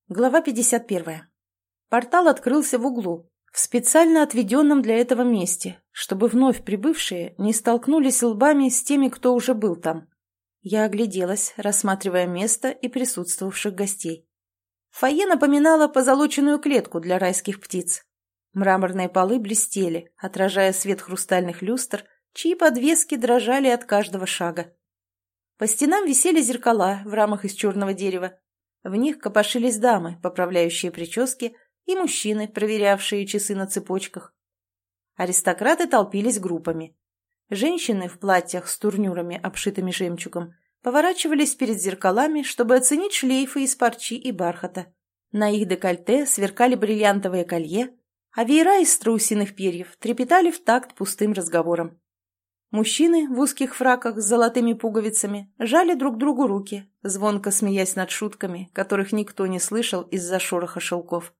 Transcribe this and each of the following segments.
Глава 51. Портал открылся в углу, в специально отведенном для этого месте, чтобы вновь прибывшие не столкнулись лбами с теми, кто уже был там. Я огляделась, рассматривая место и присутствовавших гостей. Фойе напоминало позолоченную клетку для райских птиц. Мраморные полы блестели, отражая свет хрустальных люстр, чьи подвески дрожали от каждого шага. По стенам висели зеркала в рамах из черного дерева. В них копошились дамы, поправляющие прически, и мужчины, проверявшие часы на цепочках. Аристократы толпились группами. Женщины в платьях с турнюрами, обшитыми жемчугом, поворачивались перед зеркалами, чтобы оценить шлейфы из парчи и бархата. На их декольте сверкали бриллиантовые колье, а веера из страусиных перьев трепетали в такт пустым разговором. Мужчины в узких фраках с золотыми пуговицами жали друг другу руки, звонко смеясь над шутками, которых никто не слышал из-за шороха шелков.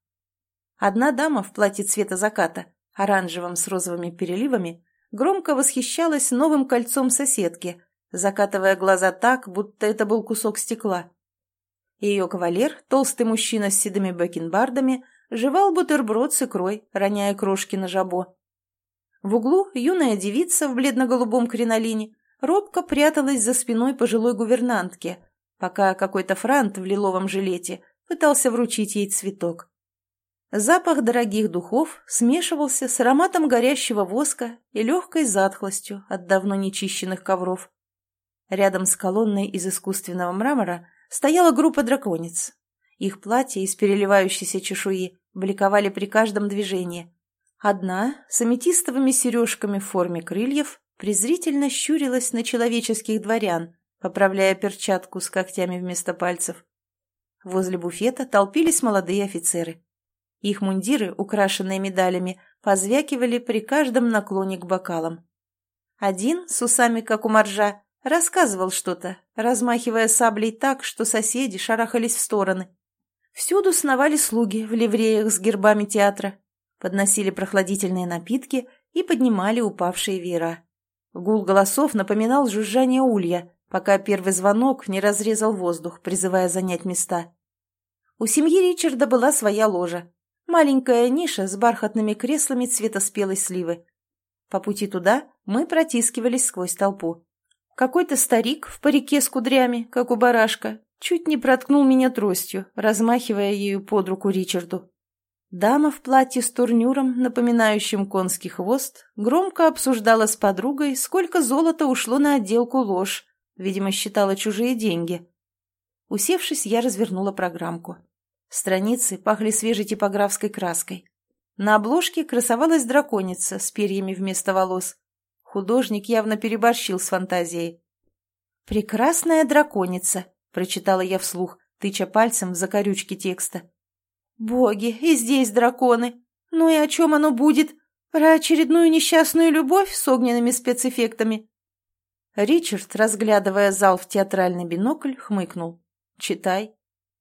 Одна дама в платье цвета заката, оранжевом с розовыми переливами, громко восхищалась новым кольцом соседки, закатывая глаза так, будто это был кусок стекла. Ее кавалер, толстый мужчина с седыми бакенбардами, жевал бутерброд с икрой, роняя крошки на жабо. В углу юная девица в бледно-голубом кринолине робко пряталась за спиной пожилой гувернантки, пока какой-то франт в лиловом жилете пытался вручить ей цветок. Запах дорогих духов смешивался с ароматом горящего воска и легкой затхлостью от давно нечищенных ковров. Рядом с колонной из искусственного мрамора стояла группа драконец. Их платья из переливающейся чешуи бликовали при каждом движении. Одна, с аметистовыми сережками в форме крыльев, презрительно щурилась на человеческих дворян, поправляя перчатку с когтями вместо пальцев. Возле буфета толпились молодые офицеры. Их мундиры, украшенные медалями, позвякивали при каждом наклоне к бокалам. Один, с усами как у моржа, рассказывал что-то, размахивая саблей так, что соседи шарахались в стороны. Всюду сновали слуги в ливреях с гербами театра, подносили прохладительные напитки и поднимали упавшие веера. Гул голосов напоминал жужжание улья, пока первый звонок не разрезал воздух, призывая занять места. У семьи Ричарда была своя ложа. Маленькая ниша с бархатными креслами цвета спелой сливы. По пути туда мы протискивались сквозь толпу. Какой-то старик в парике с кудрями, как у барашка, чуть не проткнул меня тростью, размахивая ею под руку Ричарду. Дама в платье с турнюром, напоминающим конский хвост, громко обсуждала с подругой, сколько золота ушло на отделку лож, видимо, считала чужие деньги. Усевшись, я развернула программку. Страницы пахли свежей типографской краской. На обложке красовалась драконица с перьями вместо волос. Художник явно переборщил с фантазией. «Прекрасная драконица», — прочитала я вслух, тыча пальцем в закорючки текста. «Боги, и здесь драконы! Ну и о чем оно будет? Про очередную несчастную любовь с огненными спецэффектами?» Ричард, разглядывая зал в театральный бинокль, хмыкнул. «Читай».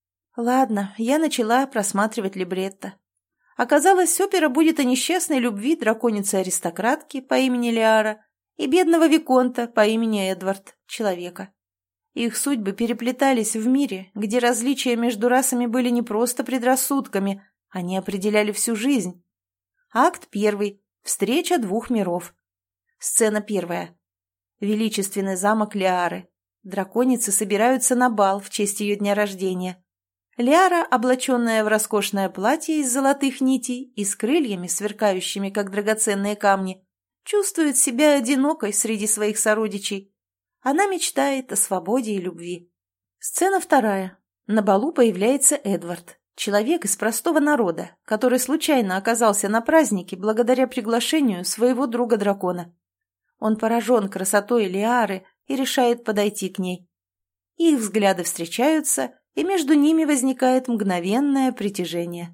Ладно, я начала просматривать либретто. Оказалось, опера будет о несчастной любви драконицы-аристократки по имени Лиара и бедного виконта по имени Эдвард, человека. Их судьбы переплетались в мире, где различия между расами были не просто предрассудками, они определяли всю жизнь. Акт 1. Встреча двух миров. Сцена 1. Величественный замок Лиары. Драконицы собираются на бал в честь ее дня рождения. Лиара, облаченная в роскошное платье из золотых нитей и с крыльями, сверкающими, как драгоценные камни, чувствует себя одинокой среди своих сородичей. Она мечтает о свободе и любви. Сцена 2. На балу появляется Эдвард, человек из простого народа, который случайно оказался на празднике благодаря приглашению своего друга-дракона. Он поражен красотой Лиары и решает подойти к ней. Их взгляды встречаются, и между ними возникает мгновенное притяжение.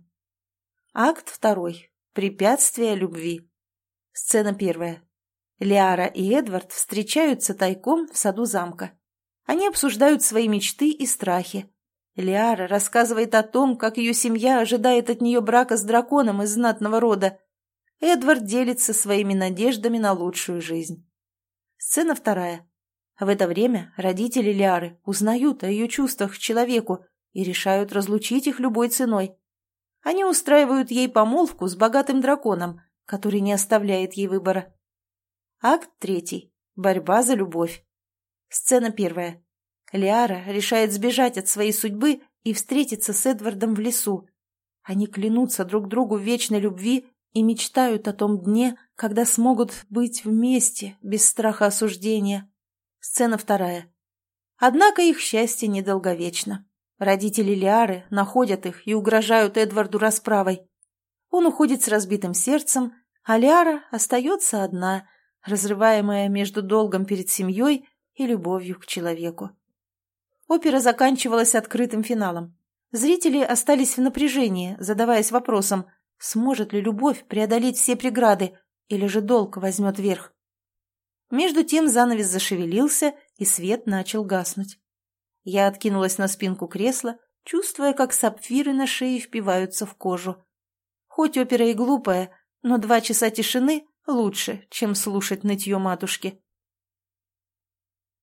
Акт 2. Препятствие любви. Сцена 1. Лиара и Эдвард встречаются тайком в саду замка. Они обсуждают свои мечты и страхи. Лиара рассказывает о том, как ее семья ожидает от нее брака с драконом из знатного рода. Эдвард делится своими надеждами на лучшую жизнь. Сцена 2. В это время родители Лиары узнают о ее чувствах к человеку и решают разлучить их любой ценой. Они устраивают ей помолвку с богатым драконом, который не оставляет ей выбора. Акт 3. Борьба за любовь. Сцена 1. Лиара решает сбежать от своей судьбы и встретиться с Эдвардом в лесу. Они клянутся друг другу в вечной любви и мечтают о том дне, когда смогут быть вместе, без страха осуждения. Сцена 2. Однако их счастье недолговечно. Родители Лиары находят их и угрожают Эдварду расправой. Он уходит с разбитым сердцем, а Лиара остается одна, разрываемая между долгом перед семьей и любовью к человеку. Опера заканчивалась открытым финалом. Зрители остались в напряжении, задаваясь вопросом, сможет ли любовь преодолеть все преграды, или же долг возьмет верх. Между тем занавес зашевелился, и свет начал гаснуть. Я откинулась на спинку кресла, чувствуя, как сапфиры на шее впиваются в кожу. Хоть опера и глупая, но 2 часа тишины лучше, чем слушать нытье матушки.